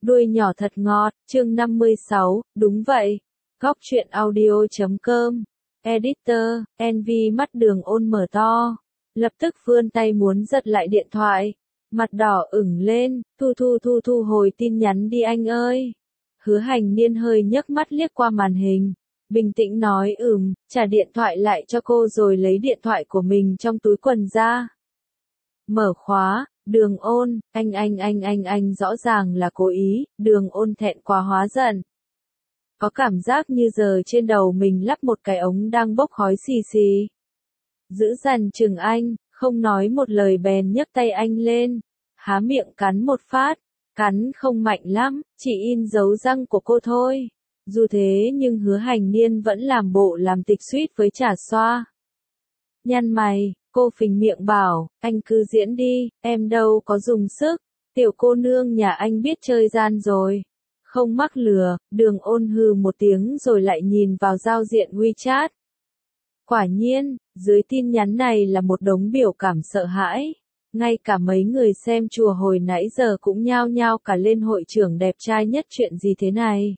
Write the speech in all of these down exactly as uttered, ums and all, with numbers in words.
Đuôi nhỏ thật ngọt, chương năm mươi sáu, đúng vậy. Góc truyện audio chấm com. Editor, en vê mắt Đường Ôn mở to. Lập tức vươn tay muốn giật lại điện thoại. Mặt đỏ ửng lên, thu thu thu thu hồi tin nhắn đi anh ơi. Hứa Hành Niên hơi nhấc mắt liếc qua màn hình. Bình tĩnh nói ừm, trả điện thoại lại cho cô rồi lấy điện thoại của mình trong túi quần ra. Mở khóa. Đường Ôn, anh anh anh anh anh rõ ràng là cố ý. Đường Ôn thẹn quá hóa giận. Có cảm giác như giờ trên đầu mình lắp một cái ống đang bốc khói xì xì. Giữ dằn chừng anh, không nói một lời bèn nhấc tay anh lên. Há miệng cắn một phát. Cắn không mạnh lắm, chỉ in dấu răng của cô thôi. Dù thế nhưng Hứa Hành Niên vẫn làm bộ làm tịch suýt với trà xoa. Nhăn mày, cô phình miệng bảo, anh cứ diễn đi, em đâu có dùng sức. Tiểu cô nương nhà anh biết chơi gian rồi. Không mắc lừa. Đường Ôn hừ một tiếng rồi lại nhìn vào giao diện WeChat. Quả nhiên, dưới tin nhắn này là một đống biểu cảm sợ hãi. Ngay cả mấy người xem chùa hồi nãy giờ cũng nhao nhao cả lên hội trưởng đẹp trai nhất chuyện gì thế này.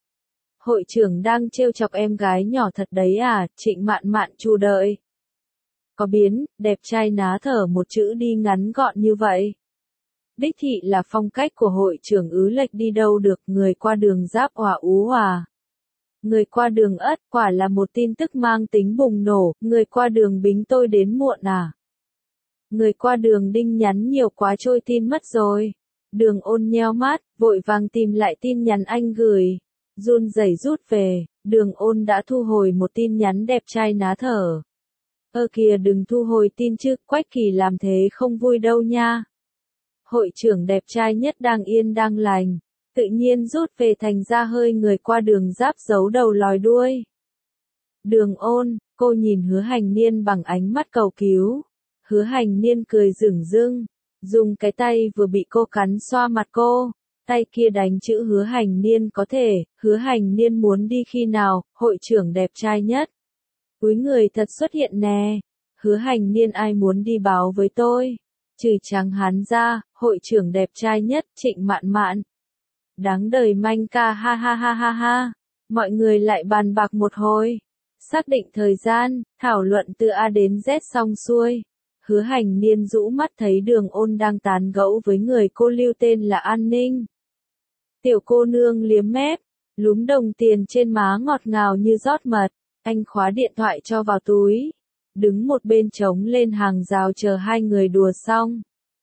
Hội trưởng đang trêu chọc em gái nhỏ thật đấy à, Trịnh Mạn Mạn chu đợi. Có biến, đẹp trai ná thở một chữ đi ngắn gọn như vậy. Đích thị là phong cách của hội trưởng ứ lệch đi đâu được, người qua đường giáp òa ú hòa. Người qua đường ất, quả là một tin tức mang tính bùng nổ, người qua đường Bính tôi đến muộn à. Người qua đường Đinh nhắn nhiều quá trôi tin mất rồi. Đường Ôn nheo mắt, vội vàng tìm lại tin nhắn anh gửi. Run rẩy rút về, Đường Ôn đã thu hồi một tin nhắn đẹp trai ná thở. Ơ kìa đừng thu hồi tin chứ, Quách Kỳ làm thế không vui đâu nha. Hội trưởng đẹp trai nhất đang yên đang lành, tự nhiên rút về thành ra hơi người qua đường giáp giấu đầu lòi đuôi. Đường Ôn, cô nhìn Hứa Hành Niên bằng ánh mắt cầu cứu. Hứa Hành Niên cười dửng dưng, dùng cái tay vừa bị cô cắn xoa mặt cô, tay kia đánh chữ Hứa Hành Niên có thể, Hứa Hành Niên muốn đi khi nào, hội trưởng đẹp trai nhất. Cúi người thật xuất hiện nè, Hứa Hành Niên ai muốn đi báo với tôi, trừ trắng hắn ra, hội trưởng đẹp trai nhất, Trịnh Mạn Mạn. Đáng đời manh ca ha ha ha ha ha, mọi người lại bàn bạc một hồi, xác định thời gian, thảo luận từ A đến Z xong xuôi. Hứa Hành Niên rũ mắt thấy Đường Ôn đang tán gẫu với người cô lưu tên là An Ninh. Tiểu cô nương liếm mép, lúm đồng tiền trên má ngọt ngào như rót mật, anh khóa điện thoại cho vào túi, đứng một bên trống lên hàng rào chờ hai người đùa xong.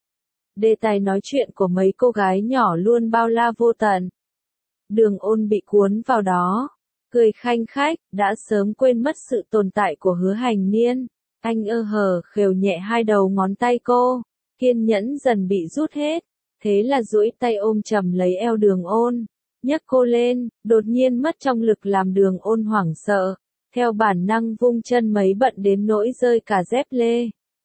Đề tài nói chuyện của mấy cô gái nhỏ luôn bao la vô tận. Đường Ôn bị cuốn vào đó, cười khanh khách, đã sớm quên mất sự tồn tại của Hứa Hành Niên. Anh ơ hờ khều nhẹ hai đầu ngón tay cô, kiên nhẫn dần bị rút hết, thế là duỗi tay ôm chầm lấy eo Đường Ôn, nhấc cô lên, đột nhiên mất trong lực làm Đường Ôn hoảng sợ, theo bản năng vung chân mấy bận đến nỗi rơi cả dép lê.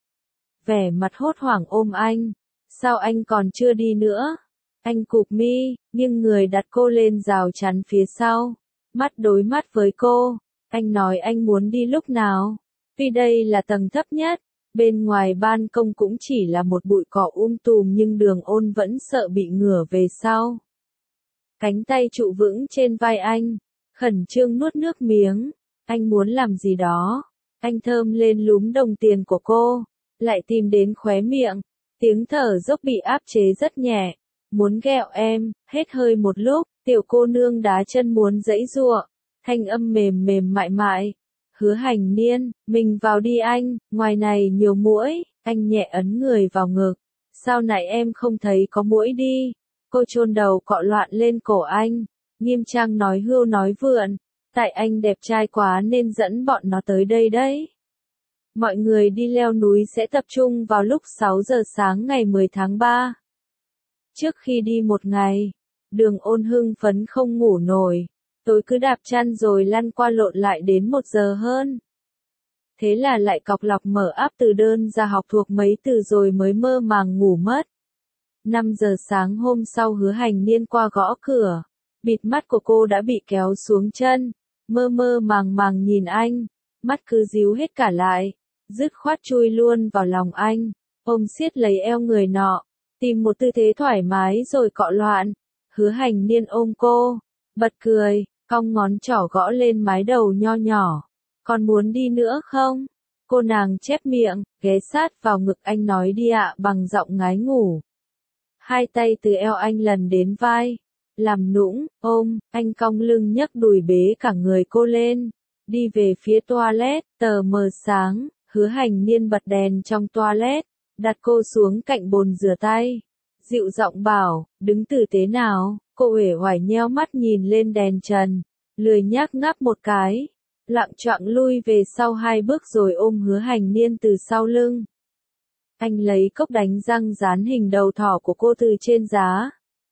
Vẻ mặt hốt hoảng ôm anh, sao anh còn chưa đi nữa? Anh cụp mi, nhưng người đặt cô lên rào chắn phía sau, mắt đối mắt với cô, anh nói anh muốn đi lúc nào? Vì đây là tầng thấp nhất, bên ngoài ban công cũng chỉ là một bụi cỏ um tùm nhưng Đường Ôn vẫn sợ bị ngửa về sau. Cánh tay trụ vững trên vai anh, khẩn trương nuốt nước miếng, anh muốn làm gì đó. Anh thơm lên lúm đồng tiền của cô, lại tìm đến khóe miệng, tiếng thở dốc bị áp chế rất nhẹ. Muốn ghẹo em, hết hơi một lúc, tiểu cô nương đá chân muốn giãy giụa, thanh âm mềm mềm mại mại. Hứa Hành Niên, mình vào đi anh, ngoài này nhiều muỗi, anh nhẹ ấn người vào ngực. Sao nãy em không thấy có muỗi đi? Cô chôn đầu cọ loạn lên cổ anh, nghiêm trang nói hưu nói vượn, tại anh đẹp trai quá nên dẫn bọn nó tới đây đấy. Mọi người đi leo núi sẽ tập trung vào lúc sáu giờ sáng ngày mười tháng ba. Trước khi đi một ngày, Đường Ôn hưng phấn không ngủ nổi. Tối cứ đạp chăn rồi lăn qua lộn lại đến một giờ hơn. Thế là lại cọc lọc mở áp từ đơn ra học thuộc mấy từ rồi mới mơ màng ngủ mất. năm giờ sáng hôm sau Hứa Hành Niên qua gõ cửa. Bịt mắt của cô đã bị kéo xuống chân. Mơ mơ màng màng nhìn anh. Mắt cứ díu hết cả lại. Dứt khoát chui luôn vào lòng anh. Ôm siết lấy eo người nọ. Tìm một tư thế thoải mái rồi cọ loạn. Hứa Hành Niên ôm cô, bật cười, cong ngón trỏ gõ lên mái đầu nho nhỏ. Còn muốn đi nữa không? Cô nàng chép miệng, ghé sát vào ngực anh nói đi ạ bằng giọng ngái ngủ. Hai tay từ eo anh lần đến vai, làm nũng, ôm, anh cong lưng nhấc đùi bế cả người cô lên, đi về phía toilet, tờ mờ sáng, Hứa Hành Niên bật đèn trong toilet, đặt cô xuống cạnh bồn rửa tay. Dịu giọng bảo, đứng tử tế nào, cô uể oải nheo mắt nhìn lên đèn trần, lười nhác ngáp một cái, lạng choạng lui về sau hai bước rồi ôm Hứa Hành Niên từ sau lưng. Anh lấy cốc đánh răng dán hình đầu thỏ của cô từ trên giá.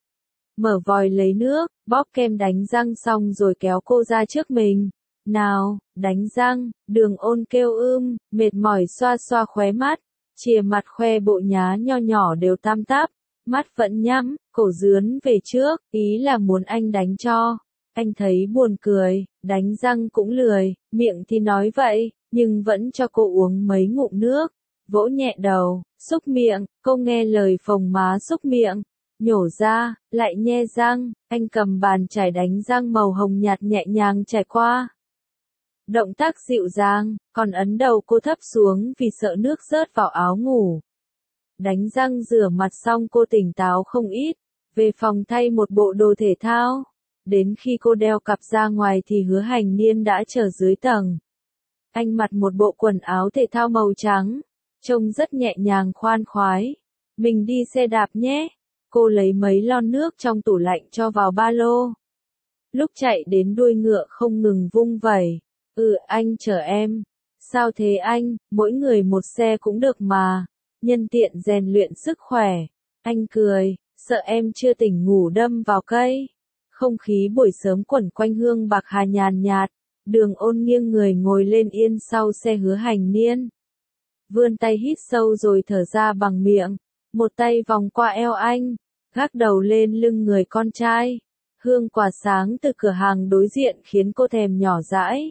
Mở vòi lấy nước, bóp kem đánh răng xong rồi kéo cô ra trước mình. Nào, đánh răng, Đường Ôn kêu ưm, mệt mỏi xoa xoa khóe mắt, chìa mặt khoe bộ nhá nho nhỏ đều tam táp, mắt vẫn nhắm, cổ dướn về trước, ý là muốn anh đánh cho. Anh thấy buồn cười, đánh răng cũng lười, miệng thì nói vậy, nhưng vẫn cho cô uống mấy ngụm nước, vỗ nhẹ đầu, xúc miệng, cô nghe lời phồng má xúc miệng, nhổ ra, lại nhe răng, anh cầm bàn chải đánh răng màu hồng nhạt nhẹ nhàng trải qua. Động tác dịu dàng, còn ấn đầu cô thấp xuống vì sợ nước rớt vào áo ngủ. Đánh răng rửa mặt xong cô tỉnh táo không ít, về phòng thay một bộ đồ thể thao. Đến khi cô đeo cặp ra ngoài thì Hứa Hành Niên đã chờ dưới tầng. Anh mặc một bộ quần áo thể thao màu trắng, trông rất nhẹ nhàng khoan khoái. Mình đi xe đạp nhé. Cô lấy mấy lon nước trong tủ lạnh cho vào ba lô. Lúc chạy đến đuôi ngựa không ngừng vung vẩy. Ừ anh chở em. Sao thế anh, mỗi người một xe cũng được mà. Nhân tiện rèn luyện sức khỏe. Anh cười, sợ em chưa tỉnh ngủ đâm vào cây. Không khí buổi sớm quẩn quanh hương bạc hà nhàn nhạt. Đường Ôn nghiêng người ngồi lên yên sau xe Hứa Hành Niên. Vươn tay hít sâu rồi thở ra bằng miệng. Một tay vòng qua eo anh, gác đầu lên lưng người con trai. Hương quả sáng từ cửa hàng đối diện khiến cô thèm nhỏ dãi.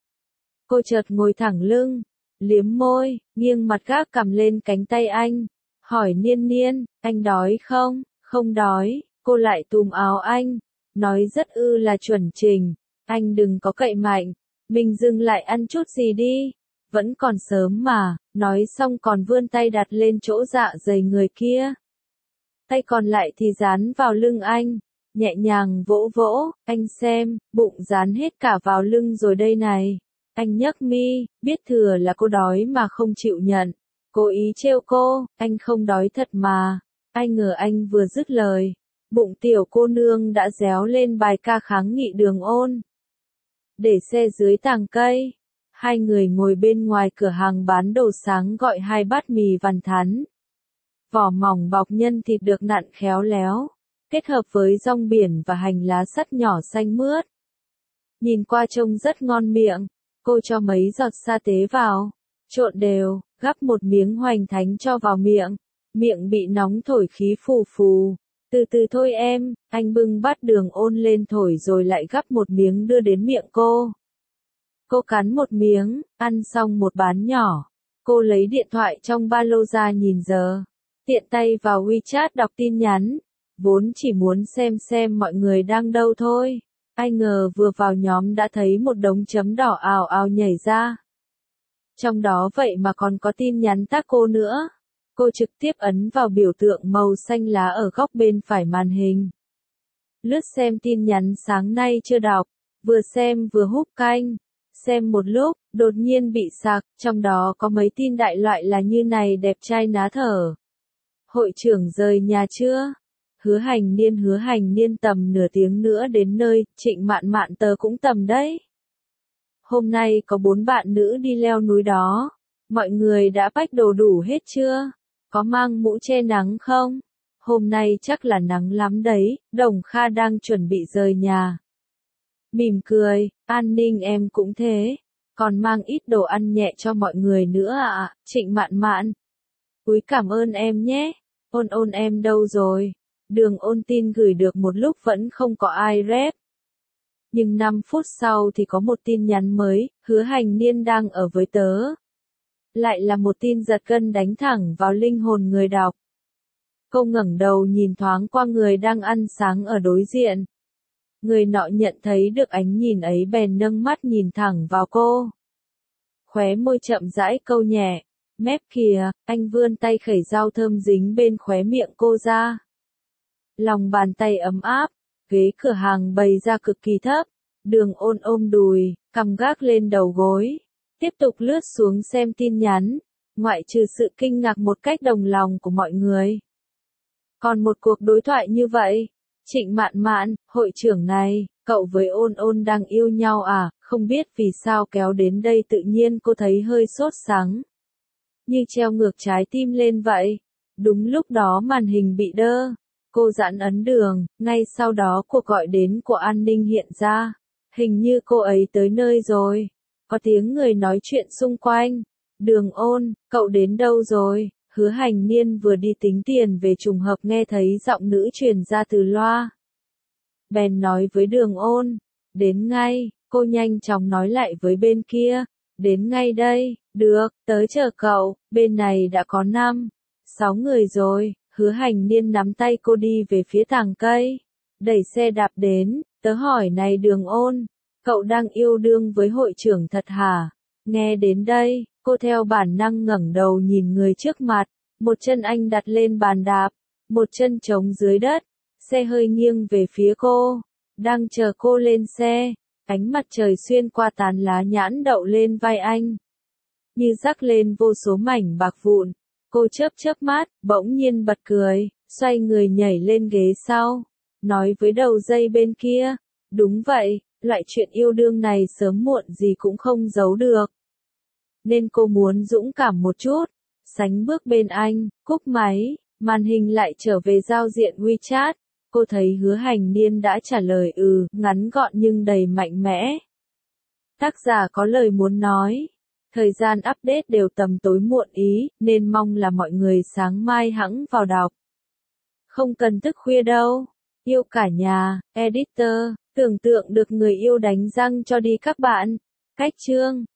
Cô chợt ngồi thẳng lưng, liếm môi, nghiêng mặt gác cằm lên cánh tay anh. Hỏi Niên Niên, anh đói không? Không đói, cô lại túm áo anh. Nói rất ư là chuẩn trình. Anh đừng có cậy mạnh. Mình dừng lại ăn chút gì đi. Vẫn còn sớm mà. Nói xong còn vươn tay đặt lên chỗ dạ dày người kia. Tay còn lại thì dán vào lưng anh. Nhẹ nhàng vỗ vỗ. Anh xem, bụng dán hết cả vào lưng rồi đây này. Anh nhấc mi, biết thừa là cô đói mà không chịu nhận. Cố ý trêu cô, anh không đói thật mà. Ai ngờ anh vừa dứt lời. Bụng tiểu cô nương đã réo lên bài ca kháng nghị Đường Ôn. Để xe dưới tàng cây. Hai người ngồi bên ngoài cửa hàng bán đồ sáng gọi hai bát mì vằn thắn. Vỏ mỏng bọc nhân thịt được nặn khéo léo, kết hợp với rong biển và hành lá sắt nhỏ xanh mướt. Nhìn qua trông rất ngon miệng, cô cho mấy giọt sa tế vào, trộn đều, gắp một miếng hoành thánh cho vào miệng. Miệng bị nóng thổi khí phù phù. Từ từ thôi em, anh bưng bát Đường Ôn lên thổi rồi lại gắp một miếng đưa đến miệng cô. Cô cắn một miếng, ăn xong một bán nhỏ. Cô lấy điện thoại trong ba lô ra nhìn giờ. Tiện tay vào WeChat đọc tin nhắn. Vốn chỉ muốn xem xem mọi người đang đâu thôi. Ai ngờ vừa vào nhóm đã thấy một đống chấm đỏ ào ào nhảy ra. Trong đó vậy mà còn có tin nhắn tác cô nữa. Cô trực tiếp ấn vào biểu tượng màu xanh lá ở góc bên phải màn hình. Lướt xem tin nhắn sáng nay chưa đọc. Vừa xem vừa húp canh. Xem một lúc, đột nhiên bị sạc, trong đó có mấy tin đại loại là như này đẹp trai ná thở. Hội trưởng rời nhà chưa? Hứa Hành Niên Hứa Hành Niên tầm nửa tiếng nữa đến nơi, Trịnh Mạn Mạn tớ cũng tầm đấy. Hôm nay có bốn bạn nữ đi leo núi đó. Mọi người đã pack đồ đủ hết chưa? Có mang mũ che nắng không? Hôm nay chắc là nắng lắm đấy, Đồng Kha đang chuẩn bị rời nhà. Mỉm cười, An Ninh em cũng thế. Còn mang ít đồ ăn nhẹ cho mọi người nữa ạ, Trịnh Mạn Mạn. Úi cảm ơn em nhé. Ôn Ôn em đâu rồi? Đường Ôn tin gửi được một lúc vẫn không có ai rep. Nhưng năm phút sau thì có một tin nhắn mới, Hứa Hành Niên đang ở với tớ. Lại là một tin giật gân đánh thẳng vào linh hồn người đọc. Cô ngẩng đầu nhìn thoáng qua người đang ăn sáng ở đối diện. Người nọ nhận thấy được ánh nhìn ấy bèn nâng mắt nhìn thẳng vào cô. Khóe môi chậm rãi câu nhẹ, mép kìa, anh vươn tay khẩy dao thơm dính bên khóe miệng cô ra. Lòng bàn tay ấm áp, ghế cửa hàng bày ra cực kỳ thấp, Đường Ôn ôm đùi, cằm gác lên đầu gối, tiếp tục lướt xuống xem tin nhắn, ngoại trừ sự kinh ngạc một cách đồng lòng của mọi người. Còn một cuộc đối thoại như vậy, Trịnh Mạn Mạn, hội trưởng này, cậu với Ôn Ôn đang yêu nhau à, không biết vì sao kéo đến đây tự nhiên cô thấy hơi sốt sắng. Như treo ngược trái tim lên vậy. Đúng lúc đó màn hình bị đơ, cô giãn ấn đường, ngay sau đó cuộc gọi đến của an ninh hiện ra. Hình như cô ấy tới nơi rồi. Có tiếng người nói chuyện xung quanh. Đường Ôn, cậu đến đâu rồi? Hứa Hành Niên vừa đi tính tiền về trùng hợp nghe thấy giọng nữ truyền ra từ loa. Bèn nói với Đường Ôn, đến ngay, cô nhanh chóng nói lại với bên kia, đến ngay đây, được, tới chờ cậu, bên này đã có năm, sáu người rồi. Hứa Hành Niên nắm tay cô đi về phía tàng cây, đẩy xe đạp đến, tớ hỏi này Đường Ôn, cậu đang yêu đương với hội trưởng thật hả? Nghe đến đây, cô theo bản năng ngẩng đầu nhìn người trước mặt, một chân anh đặt lên bàn đạp, một chân trống dưới đất, xe hơi nghiêng về phía cô, đang chờ cô lên xe, ánh mặt trời xuyên qua tán lá nhãn đậu lên vai anh, như rắc lên vô số mảnh bạc vụn. Cô chớp chớp mắt, bỗng nhiên bật cười, xoay người nhảy lên ghế sau, nói với đầu dây bên kia, đúng vậy, loại chuyện yêu đương này sớm muộn gì cũng không giấu được. Nên cô muốn dũng cảm một chút, sánh bước bên anh, cúp máy, màn hình lại trở về giao diện WeChat, cô thấy Hứa Hành Niên đã trả lời ừ, ngắn gọn nhưng đầy mạnh mẽ. Tác giả có lời muốn nói. Thời gian update đều tầm tối muộn ý, nên mong là mọi người sáng mai hẵng vào đọc. Không cần thức khuya đâu. Yêu cả nhà, editor, tưởng tượng được người yêu đánh răng cho đi các bạn. Cách chương